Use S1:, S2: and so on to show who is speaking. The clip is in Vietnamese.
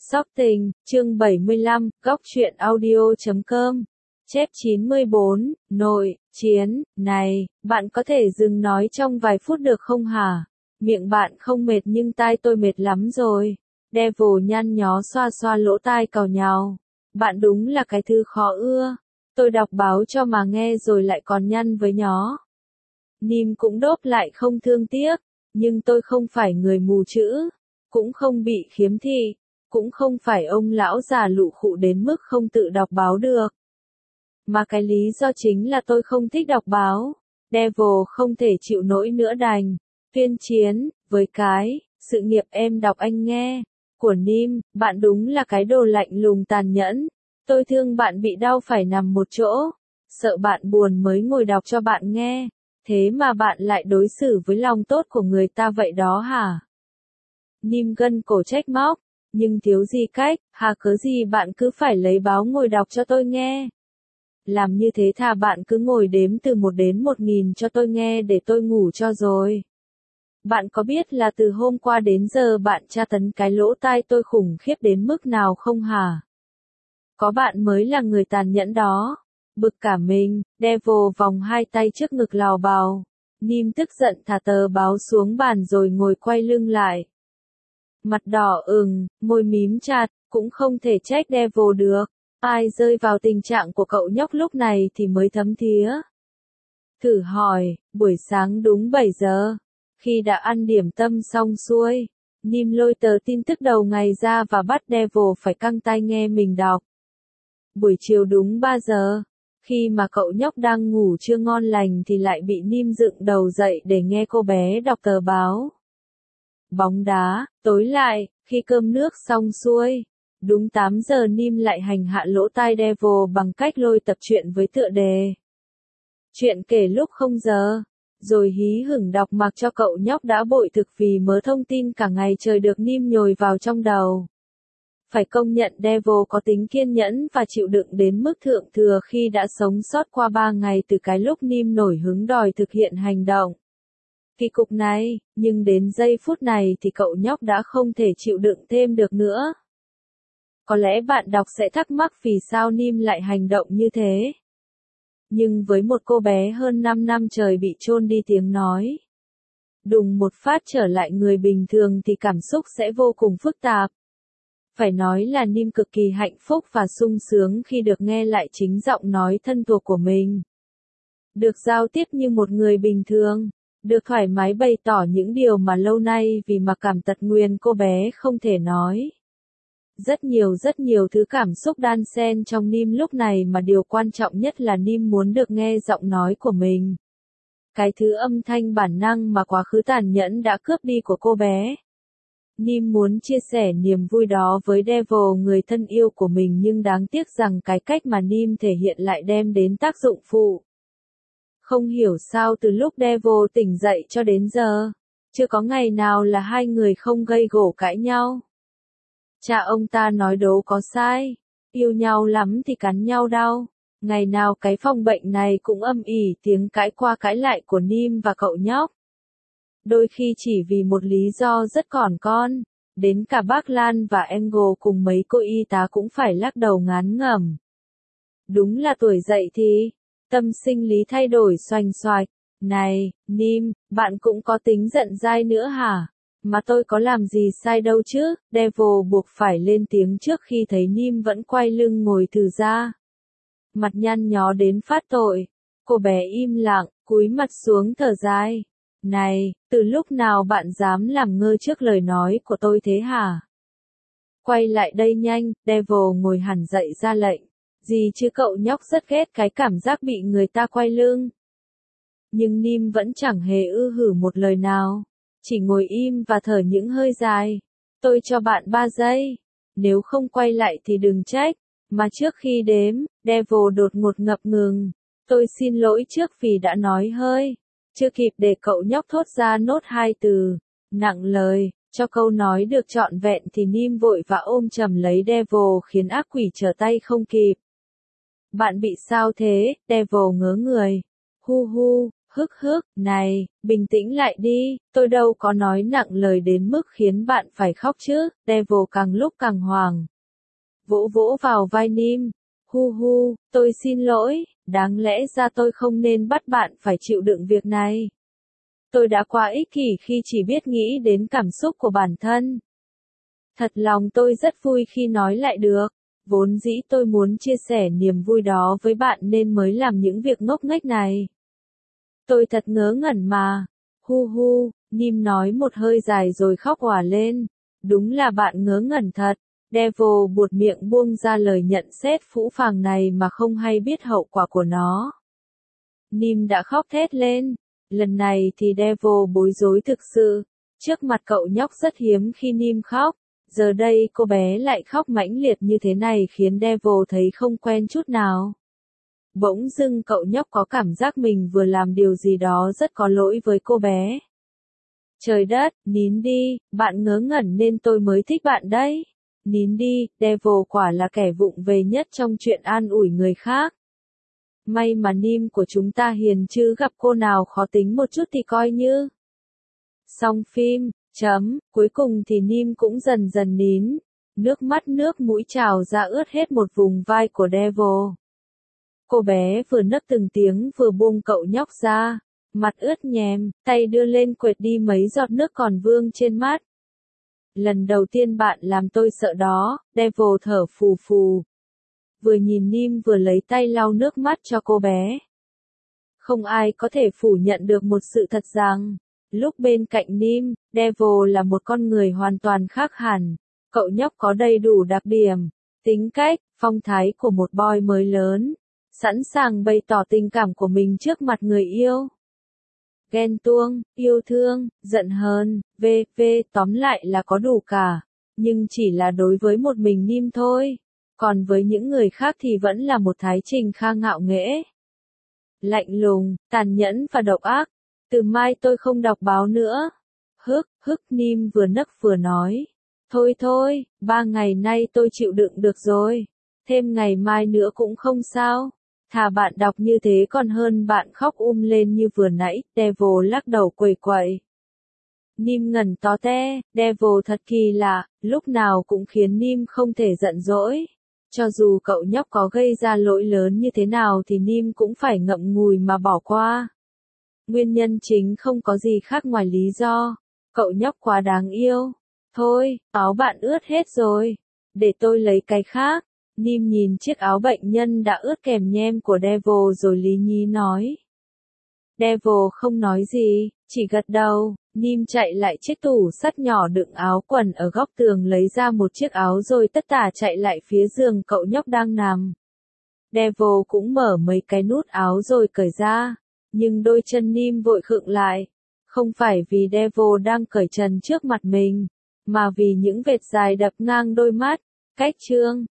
S1: Sóc Tình, chương 75, góc truyện audio.com. Chép 94, nội, chiến, này, bạn có thể dừng nói trong vài phút được không hả? Miệng bạn không mệt nhưng tai tôi mệt lắm rồi. Devil nhăn nhó xoa xoa lỗ tai càu nhàu. Bạn đúng là cái thứ khó ưa. Tôi đọc báo cho mà nghe rồi lại còn nhăn với nhó. Nim cũng đốp lại không thương tiếc, nhưng tôi không phải người mù chữ, cũng không bị khiếm thị, cũng không phải ông lão già lụ khụ đến mức không tự đọc báo được. Mà cái lý do chính là tôi không thích đọc báo. Devil không thể chịu nổi nữa đành tuyên chiến với cái sự nghiệp em đọc anh nghe của Nim. Bạn đúng là cái đồ lạnh lùng tàn nhẫn. Tôi thương bạn bị đau phải nằm một chỗ, sợ bạn buồn mới ngồi đọc cho bạn nghe. Thế mà bạn lại đối xử với lòng tốt của người ta vậy đó hả? Nim gân cổ trách móc, nhưng thiếu gì cách, hà cớ gì bạn cứ phải lấy báo ngồi đọc cho tôi nghe. Làm như thế thà bạn cứ ngồi đếm từ 1 đến 1000 cho tôi nghe để tôi ngủ cho rồi. Bạn có biết là từ hôm qua đến giờ bạn tra tấn cái lỗ tai tôi khủng khiếp đến mức nào không hả? Có bạn mới là người tàn nhẫn đó. Bực cả mình, Devil vòng hai tay trước ngực lào bào. Nim tức giận thả tờ báo xuống bàn rồi ngồi quay lưng lại. Mặt đỏ ửng, môi mím chặt, cũng không thể trách Devil được. Ai rơi vào tình trạng của cậu nhóc lúc này thì mới thấm thía. Thử hỏi, buổi sáng đúng 7 giờ, khi đã ăn điểm tâm xong xuôi, Nim lôi tờ tin tức đầu ngày ra và bắt Devil phải căng tai nghe mình đọc. Buổi chiều đúng 3 giờ, khi mà cậu nhóc đang ngủ chưa ngon lành thì lại bị Nim dựng đầu dậy để nghe cô bé đọc tờ báo. Bóng đá, tối lại, khi cơm nước xong xuôi, đúng 8 giờ Nim lại hành hạ lỗ tai Devil bằng cách lôi tập truyện với tựa đề Chuyện kể lúc 0 giờ, rồi hí hửng đọc mặc cho cậu nhóc đã bội thực vì mớ thông tin cả ngày trời được Nim nhồi vào trong đầu. Phải công nhận Devil có tính kiên nhẫn và chịu đựng đến mức thượng thừa khi đã sống sót qua 3 ngày từ cái lúc Nim nổi hứng đòi thực hiện hành động kỳ cục này, nhưng đến giây phút này thì cậu nhóc đã không thể chịu đựng thêm được nữa. Có lẽ bạn đọc sẽ thắc mắc vì sao Nim lại hành động như thế. Nhưng với một cô bé hơn 5 năm trời bị chôn đi tiếng nói, đùng một phát trở lại người bình thường thì cảm xúc sẽ vô cùng phức tạp. Phải nói là Nim cực kỳ hạnh phúc và sung sướng khi được nghe lại chính giọng nói thân thuộc của mình. Được giao tiếp như một người bình thường, được thoải mái bày tỏ những điều mà lâu nay vì mặc cảm tật nguyền cô bé không thể nói. Rất nhiều thứ cảm xúc đan xen trong Nim lúc này mà điều quan trọng nhất là Nim muốn được nghe giọng nói của mình. Cái thứ âm thanh bản năng mà quá khứ tàn nhẫn đã cướp đi của cô bé. Nim muốn chia sẻ niềm vui đó với Devil người thân yêu của mình nhưng đáng tiếc rằng cái cách mà Nim thể hiện lại đem đến tác dụng phụ. Không hiểu sao từ lúc Devil tỉnh dậy cho đến giờ, chưa có ngày nào là hai người không gây gổ cãi nhau. Cha ông ta nói đố có sai, yêu nhau lắm thì cắn nhau đau. Ngày nào cái phòng bệnh này cũng âm ỉ tiếng cãi qua cãi lại của Nim và cậu nhóc. Đôi khi chỉ vì một lý do rất còn con, đến cả bác Lan và Engel cùng mấy cô y tá cũng phải lắc đầu ngán ngẩm. Đúng là tuổi dậy thì, tâm sinh lý thay đổi xoành xoạch. Này, Nim, bạn cũng có tính giận dai nữa hả? Mà tôi có làm gì sai đâu chứ? Devil buộc phải lên tiếng trước khi thấy Nim vẫn quay lưng ngồi thừ ra. Mặt nhăn nhó đến phát tội. Cô bé im lặng, cúi mặt xuống thở dài. Này, từ lúc nào bạn dám làm ngơ trước lời nói của tôi thế hả? Quay lại đây nhanh, Devil ngồi hẳn dậy ra lệnh. Gì chứ cậu nhóc rất ghét cái cảm giác bị người ta quay lưng. Nhưng Nim vẫn chẳng hề ư hử một lời nào. Chỉ ngồi im và thở những hơi dài. Tôi cho bạn 3 giây. Nếu không quay lại thì đừng trách. Mà trước khi đếm, Devil đột ngột ngập ngừng. Tôi xin lỗi trước vì đã nói hơi. Chưa kịp để cậu nhóc thốt ra nốt 2 từ. Nặng lời, cho câu nói được trọn vẹn thì Nim vội và ôm chầm lấy Devil khiến ác quỷ trở tay không kịp. Bạn bị sao thế? Devil ngớ người. Hu hu, Hức hức, này, bình tĩnh lại đi, tôi đâu có nói nặng lời đến mức khiến bạn phải khóc chứ. Devil càng lúc càng hoảng. Vỗ vỗ vào vai Nim. Hu hu, tôi xin lỗi, đáng lẽ ra tôi không nên bắt bạn phải chịu đựng việc này. Tôi đã quá ích kỷ khi chỉ biết nghĩ đến cảm xúc của bản thân. Thật lòng tôi rất vui khi nói lại được. Vốn dĩ tôi muốn chia sẻ niềm vui đó với bạn nên mới làm những việc ngốc nghếch này. Tôi thật ngớ ngẩn mà. Hu hu, Nim nói một hơi dài rồi khóc òa lên. Đúng là bạn ngớ ngẩn thật. Devil buột miệng buông ra lời nhận xét phũ phàng này mà không hay biết hậu quả của nó. Nim đã khóc thét lên. Lần này thì Devil bối rối thực sự. Trước mặt cậu nhóc rất hiếm khi Nim khóc. Giờ đây cô bé lại khóc mãnh liệt như thế này khiến Devil thấy không quen chút nào. Bỗng dưng cậu nhóc có cảm giác mình vừa làm điều gì đó rất có lỗi với cô bé. Trời đất, nín đi, bạn ngớ ngẩn nên tôi mới thích bạn đấy. Nín đi, Devil quả là kẻ vụng về nhất trong chuyện an ủi người khác. May mà Nim của chúng ta hiền chứ gặp cô nào khó tính một chút thì coi như. Xong phim, cuối cùng thì Nim cũng dần dần nín. Nước mắt nước mũi trào ra ướt hết một vùng vai của Devil. Cô bé vừa nấc từng tiếng vừa buông cậu nhóc ra. Mặt ướt nhèm, tay đưa lên quệt đi mấy giọt nước còn vương trên mắt. Lần đầu tiên bạn làm tôi sợ đó, Devil thở phù phù. Vừa nhìn Nim vừa lấy tay lau nước mắt cho cô bé. Không ai có thể phủ nhận được một sự thật rằng, lúc bên cạnh Nim, Devil là một con người hoàn toàn khác hẳn. Cậu nhóc có đầy đủ đặc điểm, tính cách, phong thái của một boy mới lớn. Sẵn sàng bày tỏ tình cảm của mình trước mặt người yêu. Ghen tuông, yêu thương, giận hờn, tóm lại là có đủ cả. Nhưng chỉ là đối với một mình Nim thôi. Còn với những người khác thì vẫn là một thái trình kha ngạo nghễ. Lạnh lùng, tàn nhẫn và độc ác. Từ mai tôi không đọc báo nữa. Hức Nim vừa nấc vừa nói. Thôi, 3 ngày nay tôi chịu đựng được rồi. Thêm ngày mai nữa cũng không sao. Thà bạn đọc như thế còn hơn bạn khóc lên như vừa nãy. Devil lắc đầu quẩy quẩy. Nim ngẩn tó te. Devil thật kỳ lạ, lúc nào cũng khiến Nim không thể giận dỗi. Cho dù cậu nhóc có gây ra lỗi lớn như thế nào thì Nim cũng phải ngậm ngùi mà bỏ qua. Nguyên nhân chính không có gì khác ngoài lý do. Cậu nhóc quá đáng yêu. Thôi, áo bạn ướt hết rồi. Để tôi lấy cái khác. Nim nhìn chiếc áo bệnh nhân đã ướt kèm nhem của Devil rồi lý nhí nói. Devil không nói gì, chỉ gật đầu. Nim chạy lại chiếc tủ sắt nhỏ đựng áo quần ở góc tường lấy ra một chiếc áo rồi tất tả chạy lại phía giường cậu nhóc đang nằm. Devil cũng mở mấy cái nút áo rồi cởi ra. Nhưng đôi chân Nim vội khựng lại. Không phải vì Devil đang cởi trần trước mặt mình, mà vì những vệt dài đập ngang đôi mắt. Cách chương